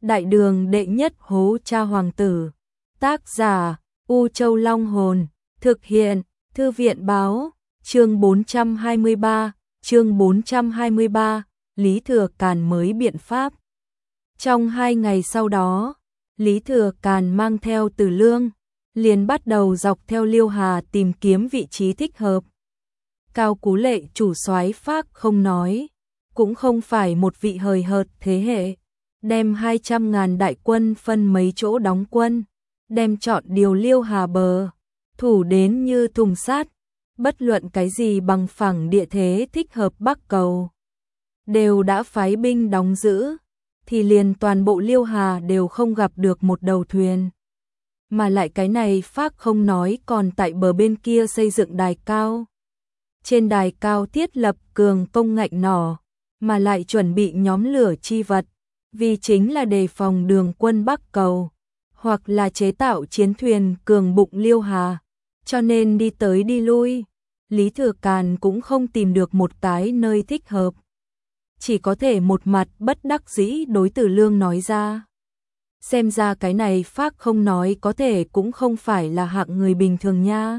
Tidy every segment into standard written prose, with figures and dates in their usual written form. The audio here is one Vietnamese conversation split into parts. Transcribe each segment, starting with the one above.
Đại đường đệ nhất hố cha hoàng tử. Tác giả U Châu Long Hồn. Thực hiện Thư viện Báo. Chương 423. Lý Thừa Càn mới biện pháp. Trong 2 ngày sau đó, Lý Thừa Càn mang theo Từ Lương, liền bắt đầu dọc theo Liêu Hà tìm kiếm vị trí thích hợp. Cao Cú Lệ chủ soái Phác không nói, cũng không phải một vị hời hợt thế hệ, đem 200.000 đại quân phân mấy chỗ đóng quân, đem chọn điều Liêu Hà bờ, thủ đến như thùng sắt, bất luận cái gì bằng phẳng địa thế thích hợp Bắc cầu, đều đã phái binh đóng giữ, thì liền toàn bộ Liêu Hà đều không gặp được một đầu thuyền. Mà lại cái này Phác không nói còn tại bờ bên kia xây dựng đài cao. Trên đài cao thiết lập cường công ngạnh nỏ, mà lại chuẩn bị nhóm lửa chi vật, vì chính là đề phòng đường quân Bắc cầu, hoặc là chế tạo chiến thuyền cường bụng Liêu Hà, cho nên đi tới đi lui, Lý Thừa Càn cũng không tìm được một cái nơi thích hợp. Chỉ có thể một mặt bất đắc dĩ đối Từ Lương nói ra. Xem ra cái này Phác không nói có thể cũng không phải là hạng người bình thường nha.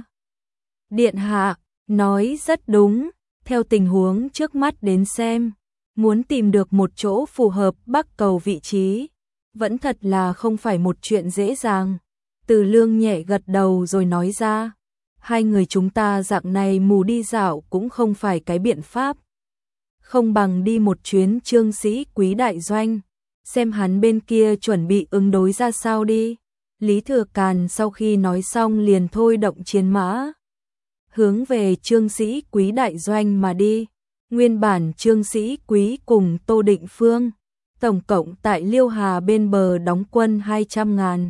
Điện hạ, nói rất đúng, theo tình huống trước mắt đến xem, muốn tìm được một chỗ phù hợp Bắc cầu vị trí, vẫn thật là không phải một chuyện dễ dàng. Từ Lương nhẹ gật đầu rồi nói ra, hai người chúng ta dạng này mù đi dạo cũng không phải cái biện pháp. Không bằng đi một chuyến Trương Sĩ Quý đại doanh, xem hắn bên kia chuẩn bị ứng đối ra sao đi. Lý Thừa Càn sau khi nói xong liền thôi động chiến mã, hướng về Trương Sĩ Quý đại doanh mà đi. Nguyên bản Trương Sĩ Quý cùng Tô Định Phương, tổng cộng tại Liêu Hà bên bờ đóng quân 200.000.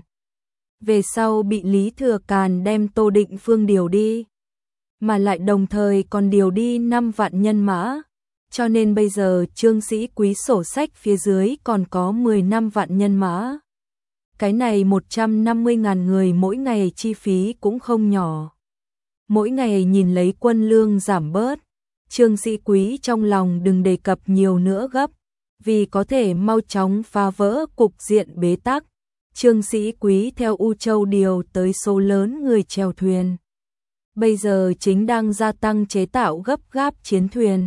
Về sau bị Lý Thừa Càn đem Tô Định Phương điều đi, mà lại đồng thời còn điều đi 5 vạn nhân mã. Cho nên bây giờ Trương Sĩ Quý sổ sách phía dưới còn có 15 vạn nhân mã. Cái này 150.000 người mỗi ngày chi phí cũng không nhỏ. Mỗi ngày nhìn lấy quân lương giảm bớt, Trương Sĩ Quý trong lòng đừng đề cập nhiều nữa gấp, vì có thể mau chóng phá vỡ cục diện bế tắc. Trương Sĩ Quý theo U Châu điều tới số lớn người chèo thuyền. Bây giờ chính đang gia tăng chế tạo gấp gáp chiến thuyền.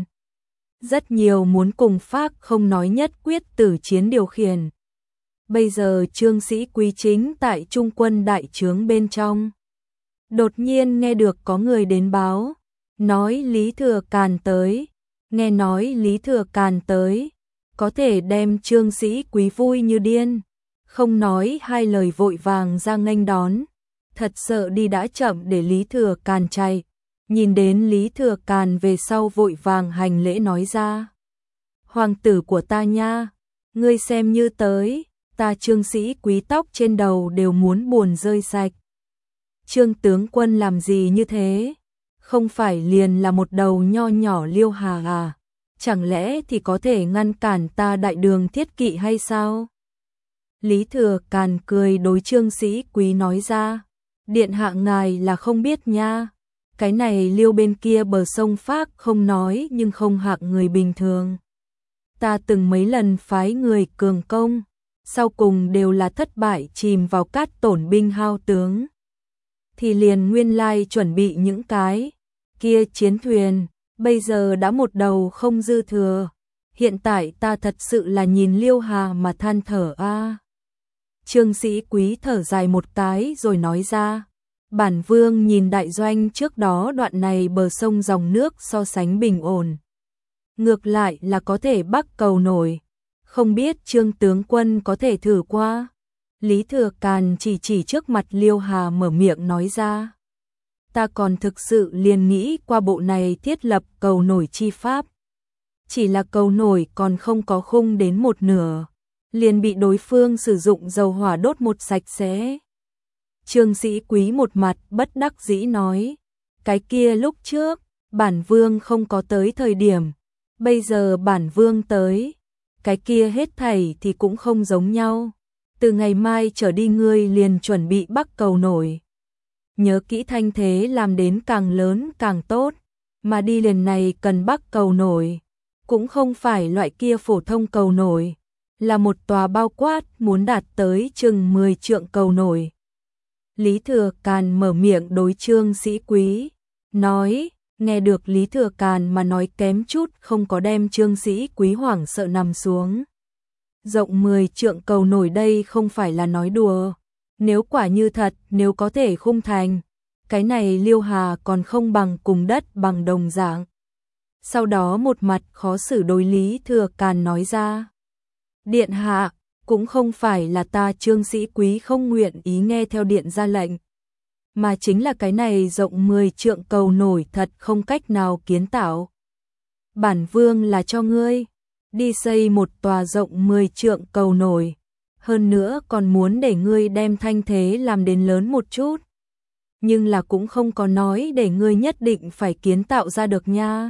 Rất nhiều muốn cùng Phác không nói nhất quyết tử chiến điều khiển. Bây giờ Trương Sĩ Quý chính tại trung quân đại trướng bên trong. Đột nhiên nghe được có người đến báo, nói Lý Thừa Càn tới. Nghe nói Lý Thừa Càn tới, có thể đem Trương Sĩ Quý vui như điên. Không nói hai lời vội vàng ra nghênh đón. Thật sợ đi đã chậm để Lý Thừa Càn chạy. Nhìn đến Lý Thừa Càn về sau vội vàng hành lễ nói ra. Hoàng tử của ta nha, ngươi xem như tới, ta Trương Sĩ Quý tóc trên đầu đều muốn buồn rơi sạch. Trương tướng quân làm gì như thế? Không phải liền là một đầu nho nhỏ Liêu Hà à? Chẳng lẽ thì có thể ngăn cản ta đại đường thiết kỵ hay sao? Lý Thừa Càn cười đối Trương Sĩ Quý nói ra. Điện hạ ngài là không biết nha. Cái này Liêu bên kia bờ sông Phác không nói nhưng không hạng người bình thường. Ta từng mấy lần phái người cường công, sau cùng đều là thất bại chìm vào cát tổn binh hao tướng. Thì liền nguyên lai chuẩn bị những cái kia chiến thuyền, bây giờ đã một đầu không dư thừa. Hiện tại ta thật sự là nhìn Liêu Hà mà than thở a. Trương Sĩ Quý thở dài một cái rồi nói ra. Bản vương nhìn đại doanh trước đó đoạn này bờ sông dòng nước so sánh bình ổn. Ngược lại là có thể Bắc cầu nổi. Không biết Trương tướng quân có thể thử qua. Lý Thừa Càn chỉ trước mặt Liêu Hà mở miệng nói ra. Ta còn thực sự liền nghĩ qua bộ này thiết lập cầu nổi chi pháp. Chỉ là cầu nổi còn không có khung đến một nửa. Liền bị đối phương sử dụng dầu hỏa đốt một sạch sẽ. Trương Sĩ Quý một mặt bất đắc dĩ nói, cái kia lúc trước, bản vương không có tới thời điểm, bây giờ bản vương tới, cái kia hết thảy thì cũng không giống nhau, từ ngày mai trở đi ngươi liền chuẩn bị Bắc cầu nổi. Nhớ kỹ thanh thế làm đến càng lớn càng tốt, mà đi lần này cần Bắc cầu nổi, cũng không phải loại kia phổ thông cầu nổi, là một tòa bao quát muốn đạt tới chừng 10 trượng cầu nổi. Lý Thừa Càn mở miệng đối Trương Sĩ Quý, nói, nghe được Lý Thừa Càn mà nói kém chút không có đem Trương Sĩ Quý hoảng sợ nằm xuống. Rộng 10 trượng cầu nổi đây không phải là nói đùa, nếu quả như thật, nếu có thể khung thành, cái này Liêu Hà còn không bằng cùng đất bằng đồng dạng. Sau đó một mặt khó xử đối Lý Thừa Càn nói ra, điện hạ, cũng không phải là ta Trương Sĩ Quý không nguyện ý nghe theo điện ra lệnh, mà chính là cái này rộng 10 trượng cầu nổi thật không cách nào kiến tạo. Bản vương là cho ngươi đi xây một tòa rộng 10 trượng cầu nổi, hơn nữa còn muốn để ngươi đem thanh thế làm đến lớn một chút. Nhưng là cũng không có nói để ngươi nhất định phải kiến tạo ra được nha.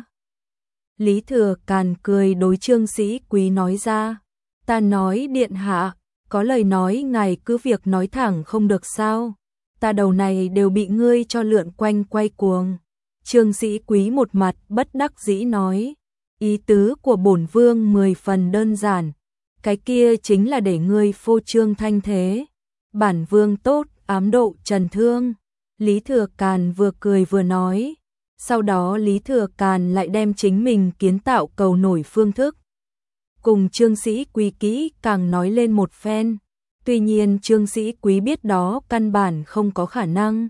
Lý Thừa Càn cười đối Trương Sĩ Quý nói ra, ta nói điện hạ, có lời nói ngài cứ việc nói thẳng không được sao, ta đầu này đều bị ngươi cho lượn quanh quay cuồng. Trương Sĩ Quý một mặt bất đắc dĩ nói, ý tứ của bổn vương 10 phần đơn giản, cái kia chính là để ngươi phô trương thanh thế. Bản vương tốt, ám độ trần thương. Lý Thừa Càn vừa cười vừa nói, sau đó Lý Thừa Càn lại đem chính mình kiến tạo cầu nổi phương thức cùng Trương Sĩ Quý kỹ càng nói lên một phen. Tuy nhiên Trương Sĩ Quý biết đó căn bản không có khả năng.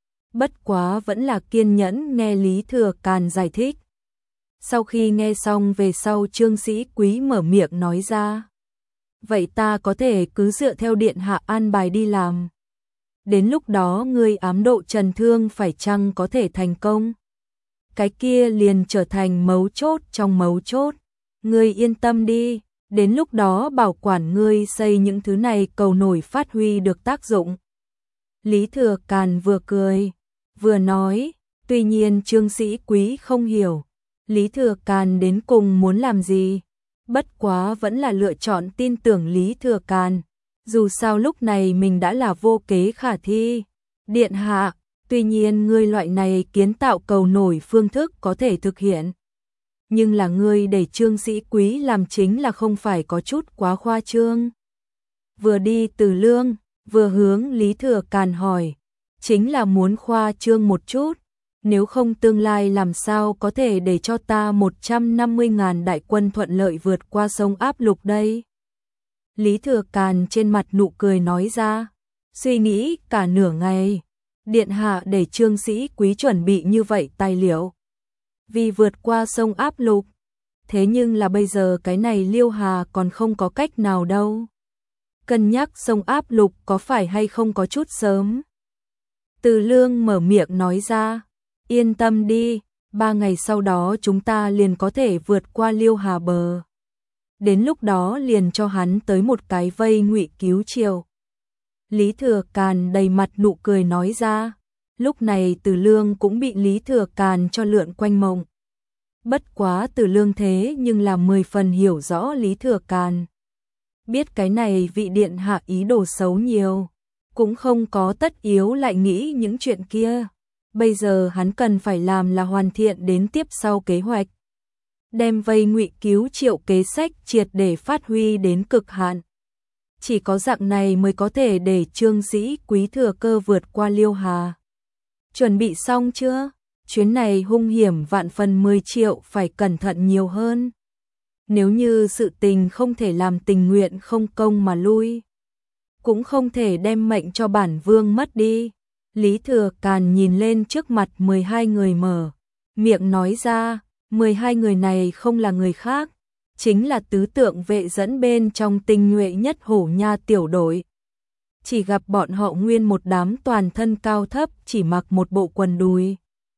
Bất quá vẫn là kiên nhẫn nghe Lý Thừa Càn giải thích. Sau khi nghe xong về sau Trương Sĩ Quý mở miệng nói ra, vậy ta có thể cứ dựa theo điện hạ an bài đi làm. Đến lúc đó ngươi ám độ trần thương phải chăng có thể thành công? Cái kia liền trở thành mấu chốt trong mấu chốt. Ngươi yên tâm đi, đến lúc đó bảo quản ngươi xây những thứ này cầu nổi phát huy được tác dụng. Lý Thừa Càn vừa cười, vừa nói, tuy nhiên Trương Sĩ Quý không hiểu, Lý Thừa Càn đến cùng muốn làm gì. Bất quá vẫn là lựa chọn tin tưởng Lý Thừa Càn. Dù sao lúc này mình đã là vô kế khả thi. Điện hạ, tuy nhiên ngươi loại này kiến tạo cầu nổi phương thức có thể thực hiện. Nhưng là ngươi để Trương Sĩ Quý làm chính là không phải có chút quá khoa trương. Vừa đi từ lương, vừa hướng Lý Thừa Càn hỏi, chính là muốn khoa trương một chút. Nếu không tương lai làm sao có thể để cho ta 150.000 đại quân thuận lợi vượt qua sông Áp Lục đây? Lý Thừa Càn trên mặt nụ cười nói ra, suy nghĩ cả nửa ngày, điện hạ để Trương Sĩ Quý chuẩn bị như vậy tài liệu. Vì vượt qua sông Áp Lục, thế nhưng là bây giờ cái này Liêu Hà còn không có cách nào đâu. Cân nhắc sông Áp Lục có phải hay không có chút sớm. Từ Lương mở miệng nói ra, yên tâm đi, 3 ngày sau đó chúng ta liền có thể vượt qua Liêu Hà bờ. Đến lúc đó liền cho hắn tới một cái vây ngụy cứu triều. Lý Thừa Càn đầy mặt nụ cười nói ra, lúc này Từ Lương cũng bị Lý Thừa Càn cho lượn quanh mộng. Bất quá Từ Lương thế nhưng là 10 phần hiểu rõ Lý Thừa Càn. Biết cái này vị điện hạ ý đồ xấu nhiều, cũng không có tất yếu lại nghĩ những chuyện kia. Bây giờ hắn cần phải làm là hoàn thiện đến tiếp sau kế hoạch. Đem vây ngụy cứu triệu kế sách triệt để phát huy đến cực hạn. Chỉ có dạng này mới có thể để Trương Sĩ Quý thừa cơ vượt qua Liêu Hà. Chuẩn bị xong chưa? Chuyến này hung hiểm vạn phần 10 triệu phải cẩn thận nhiều hơn. Nếu như sự tình không thể làm tình nguyện không công mà lui, cũng không thể đem mệnh cho bản vương mất đi. Lý Thừa Càn nhìn lên trước mặt 12 người mở miệng nói ra, 12 người này không là người khác, chính là tứ tượng vệ dẫn bên trong tinh nhuệ nhất Hổ Nha tiểu đội. Chỉ gặp bọn họ nguyên một đám toàn thân cao thấp chỉ mặc một bộ quần đùi.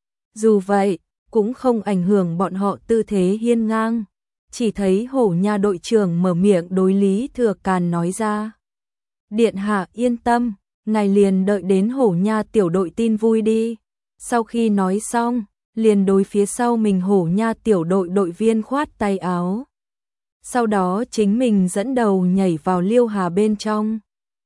Dù vậy, cũng không ảnh hưởng bọn họ tư thế hiên ngang. Chỉ thấy Hổ Nha đội trưởng mở miệng đối Lý Thừa Càn nói ra, điện hạ yên tâm, ngài liền đợi đến Hổ Nha tiểu đội tin vui đi. Sau khi nói xong, liền đối phía sau mình Hổ Nha tiểu đội đội viên khoát tay áo. Sau đó chính mình dẫn đầu nhảy vào Liêu Hà bên trong.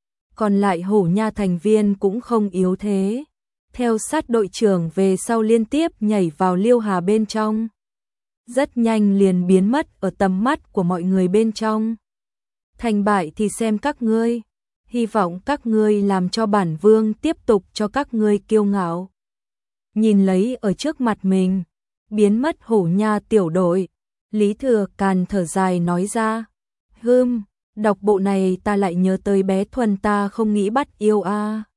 Còn lại Hổ Nha thành viên cũng không yếu thế. Theo sát đội trưởng về sau liên tiếp nhảy vào Liêu Hà bên trong. Rất nhanh liền biến mất ở tầm mắt của mọi người bên trong. thành bại thì xem các ngươi, hy vọng các ngươi làm cho bản vương tiếp tục cho các ngươi kiêu ngạo. Nhìn lấy ở trước mặt mình, biến mất Hổ Nha tiểu đội, Lý Thừa Càn thở dài nói ra, đọc bộ này ta lại nhớ tới bé Thuần ta không nghĩ bắt yêu a.